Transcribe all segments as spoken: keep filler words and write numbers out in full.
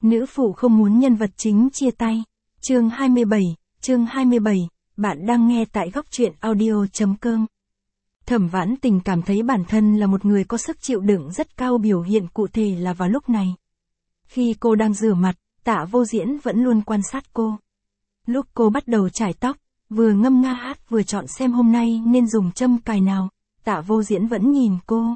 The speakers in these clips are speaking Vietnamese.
Nữ phụ không muốn nhân vật chính chia tay. Chương hai mươi bảy, chương hai mươi bảy, bạn đang nghe tại góc truyện audio.com. Thẩm Vãn Tình cảm thấy bản thân là một người có sức chịu đựng rất cao, biểu hiện cụ thể là vào lúc này. Khi cô đang rửa mặt, Tạ Vô Diễn vẫn luôn quan sát cô. Lúc cô bắt đầu chải tóc, vừa ngâm nga hát vừa chọn xem hôm nay nên dùng châm cài nào, Tạ Vô Diễn vẫn nhìn cô.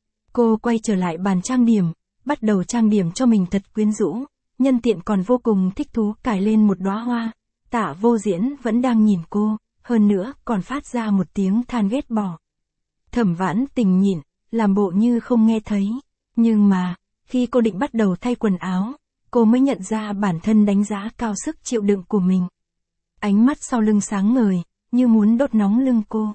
Cô quay trở lại bàn trang điểm, bắt đầu trang điểm cho mình thật quyến rũ, nhân tiện còn vô cùng thích thú cài lên một đóa hoa. Tạ Vô Diễn vẫn đang nhìn cô, hơn nữa còn phát ra một tiếng than ghét bỏ. Thẩm Vãn Tình nhịn, làm bộ như không nghe thấy, nhưng mà, khi cô định bắt đầu thay quần áo, cô mới nhận ra bản thân đánh giá cao sức chịu đựng của mình. Ánh mắt sau lưng sáng ngời, như muốn đốt nóng lưng cô.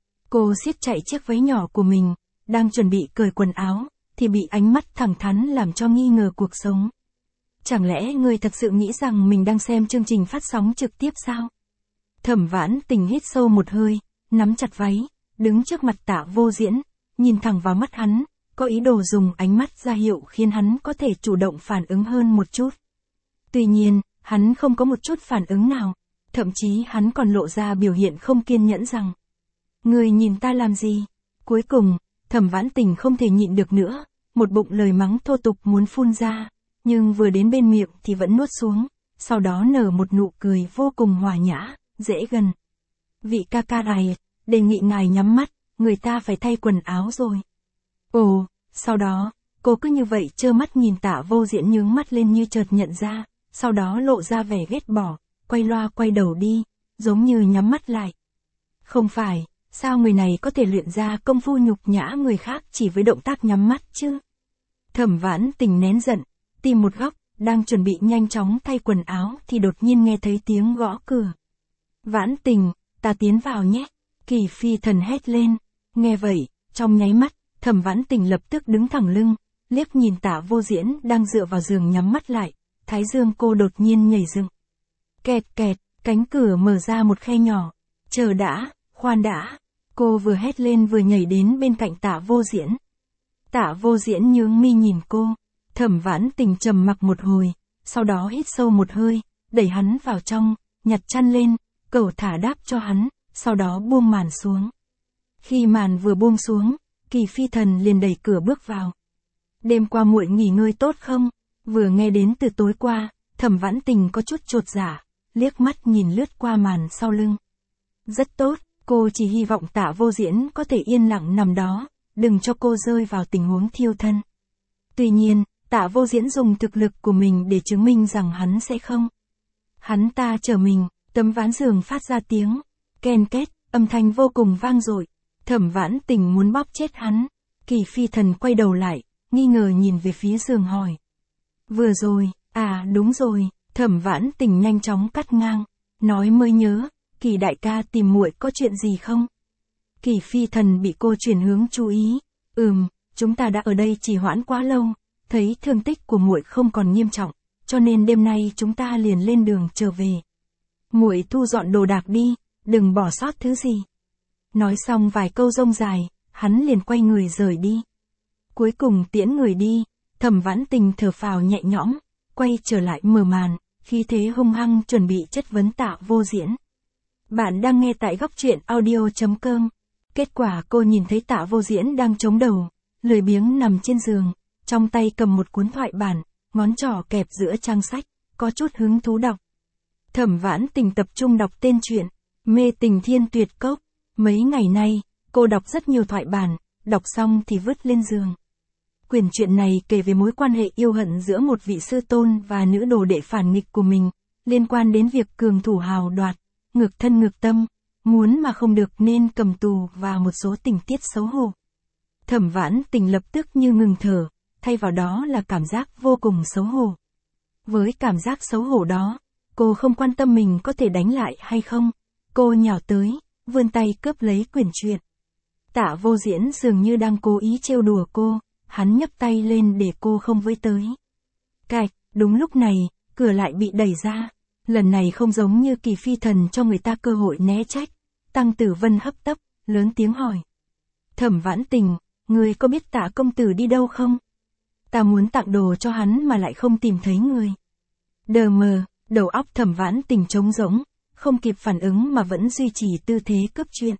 Cô siết chạy chiếc váy nhỏ của mình, đang chuẩn bị cởi quần áo, thì bị ánh mắt thẳng thắn làm cho nghi ngờ cuộc sống. Chẳng lẽ người thật sự nghĩ rằng mình đang xem chương trình phát sóng trực tiếp sao? Thẩm Vãn Tình hít sâu một hơi, nắm chặt váy, đứng trước mặt Tạ Vô Diễn, nhìn thẳng vào mắt hắn, có ý đồ dùng ánh mắt ra hiệu khiến hắn có thể chủ động phản ứng hơn một chút. Tuy nhiên, hắn không có một chút phản ứng nào, thậm chí hắn còn lộ ra biểu hiện không kiên nhẫn rằng: "Người nhìn ta làm gì?" Cuối cùng, Thẩm Vãn Tình không thể nhịn được nữa, một bụng lời mắng thô tục muốn phun ra, nhưng vừa đến bên miệng thì vẫn nuốt xuống, sau đó nở một nụ cười vô cùng hòa nhã, dễ gần. "Vị ca ca này, đề nghị ngài nhắm mắt, người ta phải thay quần áo rồi." Ồ, sau đó, cô cứ như vậy trơ mắt nhìn Tạ Vô Diễn nhướng mắt lên như chợt nhận ra, sau đó lộ ra vẻ ghét bỏ, quay loa quay đầu đi, giống như nhắm mắt lại. Không phải, sao người này có thể luyện ra công phu nhục nhã người khác chỉ với động tác nhắm mắt chứ? Thẩm Vãn Tình nén giận, tìm một góc, đang chuẩn bị nhanh chóng thay quần áo thì đột nhiên nghe thấy tiếng gõ cửa. "Vãn Tình, ta tiến vào nhé." Kỳ Phi Thần hét lên. Nghe vậy, trong nháy mắt, Thẩm Vãn Tình lập tức đứng thẳng lưng, liếc nhìn Tạ Vô Diễn đang dựa vào giường nhắm mắt lại, thái dương cô đột nhiên nhảy dựng. Kẹt kẹt, cánh cửa mở ra một khe nhỏ. "Chờ đã, khoan đã." Cô vừa hét lên vừa nhảy đến bên cạnh Tạ Vô Diễn. Tạ Vô Diễn nhướng mi nhìn cô. Thẩm Vãn Tình trầm mặc một hồi, sau đó hít sâu một hơi, đẩy hắn vào trong, nhặt chăn lên, cẩu thả đáp cho hắn, sau đó buông màn xuống. Khi màn vừa buông xuống, Kỳ Phi Thần liền đẩy cửa bước vào. "Đêm qua muội nghỉ ngơi tốt không?" Vừa nghe đến từ tối qua, Thẩm Vãn Tình có chút chột dạ, liếc mắt nhìn lướt qua màn sau lưng. "Rất tốt." Cô chỉ hy vọng Tạ Vô Diễn có thể yên lặng nằm đó, đừng cho cô rơi vào tình huống thiêu thân. Tuy nhiên, Tạ Vô Diễn dùng thực lực của mình để chứng minh rằng hắn sẽ không. Hắn ta trở mình, tấm ván giường phát ra tiếng ken két, âm thanh vô cùng vang dội. Thẩm Vãn Tình muốn bóp chết hắn. Kỳ Phi Thần quay đầu lại, nghi ngờ nhìn về phía giường hỏi: "Vừa rồi, à đúng rồi." Thẩm Vãn Tình nhanh chóng cắt ngang, nói mới nhớ, "Kỳ đại ca tìm muội có chuyện gì không?" Kỳ Phi Thần bị cô chuyển hướng chú ý. "Ừm, chúng ta đã ở đây trì hoãn quá lâu, thấy thương tích của muội không còn nghiêm trọng, cho nên đêm nay chúng ta liền lên đường trở về. Muội thu dọn đồ đạc đi, đừng bỏ sót thứ gì." Nói xong vài câu rông dài, hắn liền quay người rời đi. Cuối cùng tiễn người đi, Thẩm Vãn Tình thở phào nhẹ nhõm, quay trở lại mở màn, khí thế hung hăng chuẩn bị chất vấn Tạ Vô Diễn. Bạn đang nghe tại góc truyện audio.com. Kết quả cô nhìn thấy Tạ Vô Diễn đang chống đầu, lười biếng nằm trên giường, trong tay cầm một cuốn thoại bản, ngón trỏ kẹp giữa trang sách, có chút hứng thú đọc. Thẩm Vãn Tình tập trung đọc tên truyện Mê Tình Thiên Tuyệt Cốc. Mấy ngày nay, cô đọc rất nhiều thoại bản, đọc xong thì vứt lên giường. Quyển truyện này kể về mối quan hệ yêu hận giữa một vị sư tôn và nữ đồ đệ phản nghịch của mình, liên quan đến việc cường thủ hào đoạt, ngược thân ngược tâm, muốn mà không được nên cầm tù và một số tình tiết xấu hổ. Thẩm Vãn Tình lập tức như ngừng thở, thay vào đó là cảm giác vô cùng xấu hổ. Với cảm giác xấu hổ đó, cô không quan tâm mình có thể đánh lại hay không. Cô nhào tới, vươn tay cướp lấy quyển truyện. Tạ Vô Diễn dường như đang cố ý trêu đùa cô, hắn nhấc tay lên để cô không với tới. Cạch, đúng lúc này, cửa lại bị đẩy ra. Lần này không giống như Kỳ Phi Thần cho người ta cơ hội né trách. Tăng Tử Vân hấp tấp, lớn tiếng hỏi: "Thẩm Vãn Tình, người có biết Tạ công tử đi đâu không?" Ta muốn tặng đồ cho hắn mà lại không tìm thấy người. Đờ mờ, đầu óc Thẩm Vãn Tình trống rỗng, không kịp phản ứng mà vẫn duy trì tư thế cướp chuyện.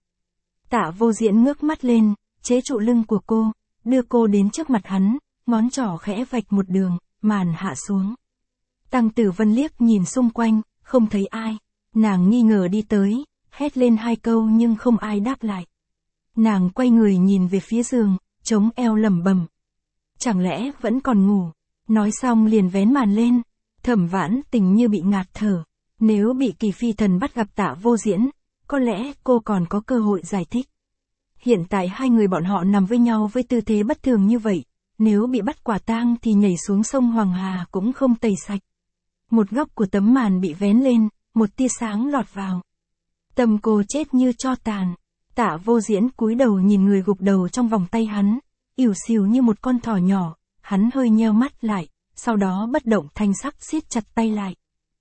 Tạ Vô Diễn ngước mắt lên, chế trụ lưng của cô, đưa cô đến trước mặt hắn, ngón trỏ khẽ vạch một đường, màn hạ xuống. Tăng Tử Vân liếc nhìn xung quanh, không thấy ai. Nàng nghi ngờ đi tới, hét lên hai câu nhưng không ai đáp lại. Nàng quay người nhìn về phía giường, chống eo lẩm bẩm. Chẳng lẽ vẫn còn ngủ? Nói xong liền vén màn lên. Thẩm Vãn Tình như bị ngạt thở. Nếu bị Kỳ Phi Thần bắt gặp Tạ Vô Diễn, có lẽ cô còn có cơ hội giải thích. Hiện tại hai người bọn họ nằm với nhau với tư thế bất thường như vậy, nếu bị bắt quả tang thì nhảy xuống sông Hoàng Hà cũng không tẩy sạch. Một góc của tấm màn bị vén lên, một tia sáng lọt vào. Tâm cô chết như tro tàn. Tạ Vô Diễn cúi đầu nhìn người gục đầu trong vòng tay hắn, ỉu xìu như một con thỏ nhỏ, hắn hơi nheo mắt lại, sau đó bất động thanh sắc siết chặt tay lại.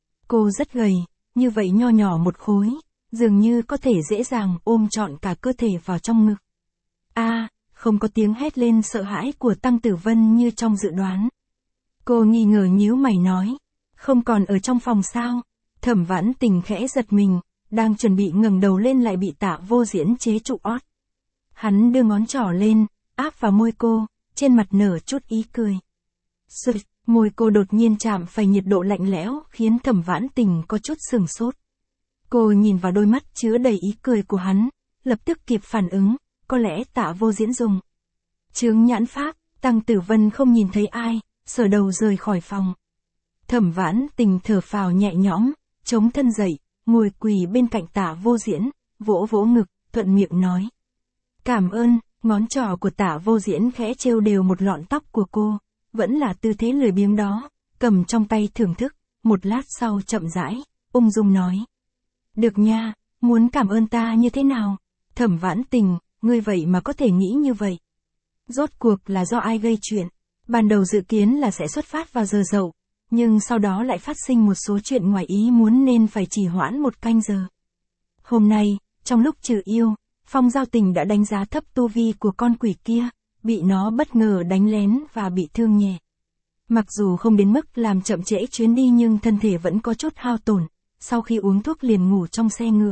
Cô rất gầy, như vậy nho nhỏ một khối, dường như có thể dễ dàng ôm trọn cả cơ thể vào trong ngực. A, à, không có tiếng hét lên sợ hãi của Tăng Tử Vân như trong dự đoán. Cô nghi ngờ nhíu mày nói, không còn ở trong phòng sao? Thẩm Vãn Tình khẽ giật mình, đang chuẩn bị ngẩng đầu lên lại bị Tạ Vô Diễn chế trụ ót. Hắn đưa ngón trỏ lên, áp vào môi cô, trên mặt nở chút ý cười. Sụt, môi cô đột nhiên chạm phải nhiệt độ lạnh lẽo khiến Thẩm Vãn Tình có chút sừng sốt. Cô nhìn vào đôi mắt chứa đầy ý cười của hắn, lập tức kịp phản ứng, có lẽ Tạ Vô Diễn dùng chướng nhãn pháp. Tăng Tử Vân không nhìn thấy ai, sờ đầu rời khỏi phòng. Thẩm Vãn Tình thở phào nhẹ nhõm, chống thân dậy, ngồi quỳ bên cạnh Tạ Vô Diễn, vỗ vỗ ngực, thuận miệng nói. Cảm ơn. Ngón trỏ của Tạ Vô Diễn khẽ trêu đều một lọn tóc của cô, vẫn là tư thế lười biếng đó, cầm trong tay thưởng thức, một lát sau chậm rãi, ung dung nói. Được nha, muốn cảm ơn ta như thế nào? Thẩm Vãn Tình, ngươi vậy mà có thể nghĩ như vậy. Rốt cuộc là do ai gây chuyện? Ban đầu dự kiến là sẽ xuất phát vào giờ dậu, nhưng sau đó lại phát sinh một số chuyện ngoài ý muốn nên phải trì hoãn một canh giờ. Hôm nay, trong lúc trừ yêu, Phong Giao Tình đã đánh giá thấp tu vi của con quỷ kia, bị nó bất ngờ đánh lén và bị thương nhẹ. Mặc dù không đến mức làm chậm trễ chuyến đi nhưng thân thể vẫn có chút hao tổn, sau khi uống thuốc liền ngủ trong xe ngựa.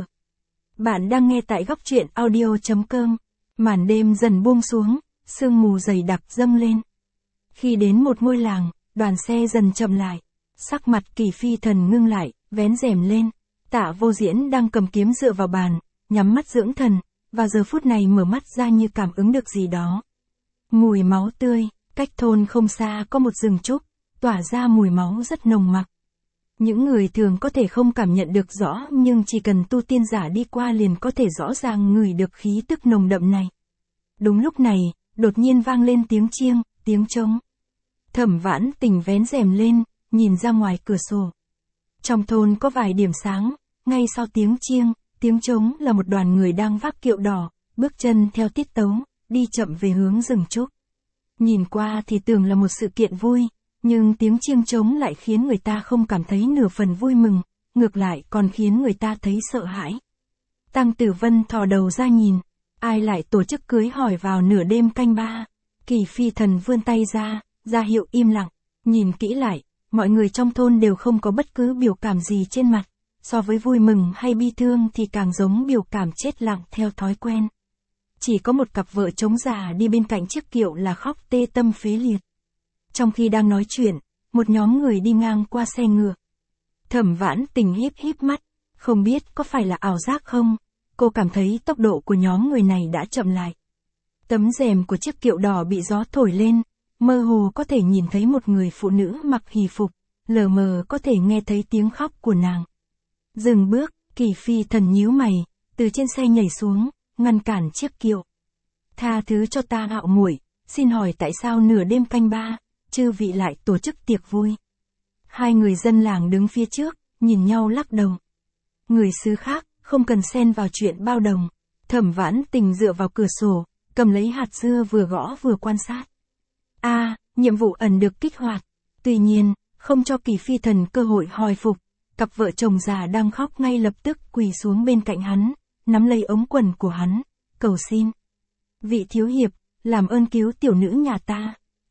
Bạn đang nghe tại góc truyện audio chấm com. Màn đêm dần buông xuống, sương mù dày đặc dâng lên. Khi đến một ngôi làng, đoàn xe dần chậm lại. Sắc mặt Kỳ Phi Thần ngưng lại, vén rèm lên. Tạ Vô Diễn đang cầm kiếm dựa vào bàn, nhắm mắt dưỡng thần, và giờ phút này mở mắt ra như cảm ứng được gì đó. Mùi máu tươi, cách thôn không xa có một rừng trúc, tỏa ra mùi máu rất nồng nặc. Những người thường có thể không cảm nhận được rõ nhưng chỉ cần tu tiên giả đi qua liền có thể rõ ràng ngửi được khí tức nồng đậm này. Đúng lúc này, đột nhiên vang lên tiếng chiêng, tiếng trống. Thẩm Vãn Tình vén rèm lên, nhìn ra ngoài cửa sổ. Trong thôn có vài điểm sáng, ngay sau tiếng chiêng, tiếng trống là một đoàn người đang vác kiệu đỏ, bước chân theo tiết tấu, đi chậm về hướng rừng trúc. Nhìn qua thì tưởng là một sự kiện vui, nhưng tiếng chiêng trống lại khiến người ta không cảm thấy nửa phần vui mừng, ngược lại còn khiến người ta thấy sợ hãi. Tăng Tử Vân thò đầu ra nhìn, ai lại tổ chức cưới hỏi vào nửa đêm canh ba. Kỳ Phi Thần vươn tay ra, ra hiệu im lặng, nhìn kỹ lại, mọi người trong thôn đều không có bất cứ biểu cảm gì trên mặt, so với vui mừng hay bi thương thì càng giống biểu cảm chết lặng theo thói quen. Chỉ có một cặp vợ chồng già đi bên cạnh chiếc kiệu là khóc tê tâm phế liệt. Trong khi đang nói chuyện, một nhóm người đi ngang qua xe ngựa. Thẩm Vãn Tình híp híp mắt, không biết có phải là ảo giác không, cô cảm thấy tốc độ của nhóm người này đã chậm lại. Tấm rèm của chiếc kiệu đỏ bị gió thổi lên, mơ hồ có thể nhìn thấy một người phụ nữ mặc hỷ phục, lờ mờ có thể nghe thấy tiếng khóc của nàng. Dừng bước, Kỳ Phi Thần nhíu mày, từ trên xe nhảy xuống, ngăn cản chiếc kiệu. Tha thứ cho ta Hạo muội, xin hỏi tại sao nửa đêm canh ba, chư vị lại tổ chức tiệc vui? Hai người dân làng đứng phía trước, nhìn nhau lắc đầu. Người xứ khác, không cần xen vào chuyện bao đồng. Thẩm Vãn Tình dựa vào cửa sổ, cầm lấy hạt dưa vừa gõ vừa quan sát. A, à, nhiệm vụ ẩn được kích hoạt. Tuy nhiên, không cho Kỳ Phi Thần cơ hội hồi phục, cặp vợ chồng già đang khóc ngay lập tức quỳ xuống bên cạnh hắn, nắm lấy ống quần của hắn, cầu xin. Vị thiếu hiệp, làm ơn cứu tiểu nữ nhà ta.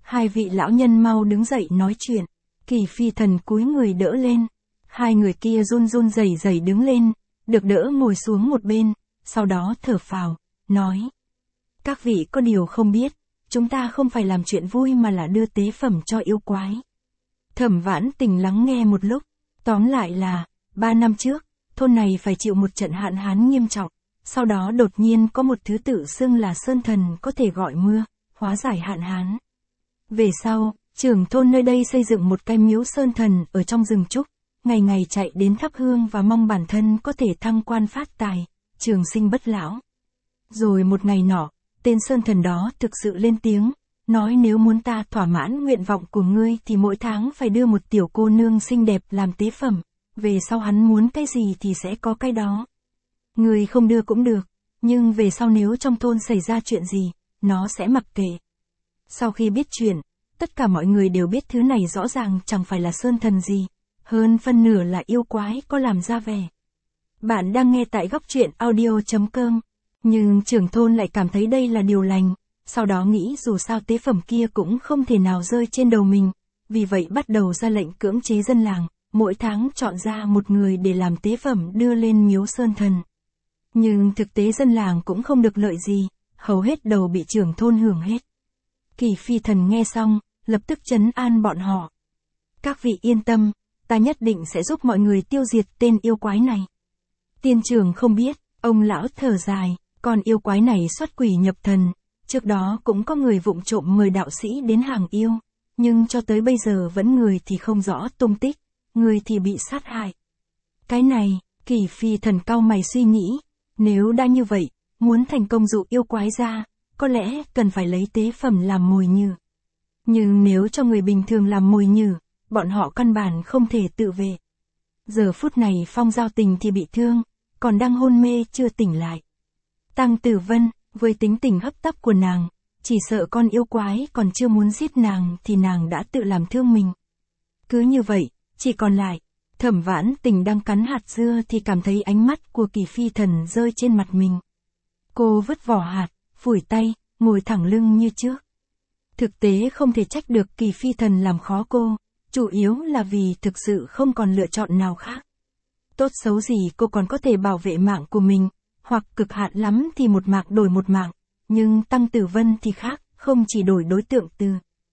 Hai vị lão nhân mau đứng dậy nói chuyện. Kỳ Phi Thần cúi người đỡ lên. Hai người kia run run rẩy rẩy đứng lên, được đỡ ngồi xuống một bên, sau đó thở phào, nói. Các vị có điều không biết, chúng ta không phải làm chuyện vui mà là đưa tế phẩm cho yêu quái. Thẩm Vãn Tình lắng nghe một lúc, tóm lại là, ba năm trước, thôn này phải chịu một trận hạn hán nghiêm trọng, sau đó đột nhiên có một thứ tự xưng là sơn thần có thể gọi mưa, hóa giải hạn hán. Về sau, trưởng thôn nơi đây xây dựng một cái miếu sơn thần ở trong rừng trúc, ngày ngày chạy đến thắp hương và mong bản thân có thể thăng quan phát tài, trường sinh bất lão. Rồi một ngày nọ, tên sơn thần đó thực sự lên tiếng, nói nếu muốn ta thỏa mãn nguyện vọng của ngươi thì mỗi tháng phải đưa một tiểu cô nương xinh đẹp làm tế phẩm, về sau hắn muốn cái gì thì sẽ có cái đó. Ngươi không đưa cũng được, nhưng về sau nếu trong thôn xảy ra chuyện gì, nó sẽ mặc kệ. Sau khi biết chuyện, tất cả mọi người đều biết thứ này rõ ràng chẳng phải là sơn thần gì, hơn phân nửa là yêu quái có làm ra vẻ. Bạn đang nghe tại góc truyện audio chấm com, nhưng trưởng thôn lại cảm thấy đây là điều lành, sau đó nghĩ dù sao tế phẩm kia cũng không thể nào rơi trên đầu mình, vì vậy bắt đầu ra lệnh cưỡng chế dân làng, mỗi tháng chọn ra một người để làm tế phẩm đưa lên miếu sơn thần. Nhưng thực tế dân làng cũng không được lợi gì, hầu hết đầu bị trưởng thôn hưởng hết. Kỳ Phi Thần nghe xong, lập tức trấn an bọn họ. Các vị yên tâm, ta nhất định sẽ giúp mọi người tiêu diệt tên yêu quái này. Tiên trưởng không biết, ông lão thở dài, còn yêu quái này xuất quỷ nhập thần, trước đó cũng có người vụng trộm mời đạo sĩ đến hàng yêu, nhưng cho tới bây giờ vẫn người thì không rõ tung tích, người thì bị sát hại. Cái này, Kỳ Phi Thần cau mày suy nghĩ, nếu đã như vậy, muốn thành công dụ yêu quái ra, có lẽ cần phải lấy tế phẩm làm mồi nhử. Nhưng nếu cho người bình thường làm mồi nhử, bọn họ căn bản không thể tự vệ. Giờ phút này Phong Giao Tình thì bị thương, còn đang hôn mê chưa tỉnh lại. Tăng Tử Vân, với tính tình hấp tấp của nàng, chỉ sợ con yêu quái còn chưa muốn giết nàng thì nàng đã tự làm thương mình. Cứ như vậy, chỉ còn lại, Thẩm Vãn Tình đang cắn hạt dưa thì cảm thấy ánh mắt của Kỳ Phi Thần rơi trên mặt mình. Cô vứt vỏ hạt, phủi tay, ngồi thẳng lưng như trước. Thực tế không thể trách được Kỳ Phi Thần làm khó cô, chủ yếu là vì thực sự không còn lựa chọn nào khác. Tốt xấu gì cô còn có thể bảo vệ mạng của mình, hoặc cực hạn lắm thì một mạng đổi một mạng, nhưng Tăng Tử Vân thì khác, không chỉ đổi đối tượng từ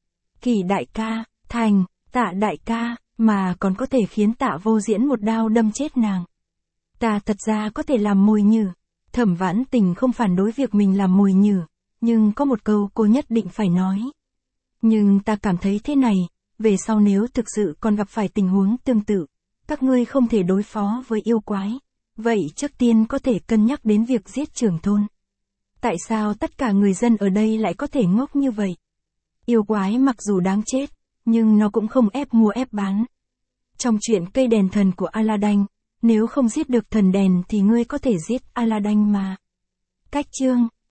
Kỳ đại ca, thành, Tạ đại ca, mà còn có thể khiến Tạ Vô Diễn một đao đâm chết nàng. Ta thật ra có thể làm mồi nhử. Thẩm Vãn Tình không phản đối việc mình làm mồi nhử, nhưng có một câu cô nhất định phải nói. Nhưng ta cảm thấy thế này, về sau nếu thực sự còn gặp phải tình huống tương tự, các ngươi không thể đối phó với yêu quái, vậy trước tiên có thể cân nhắc đến việc giết trưởng thôn. Tại sao tất cả người dân ở đây lại có thể ngốc như vậy? Yêu quái mặc dù đáng chết, nhưng nó cũng không ép mua ép bán. Trong chuyện cây đèn thần của Aladdin, nếu không giết được thần đèn thì ngươi có thể giết Aladdin mà. Cách chương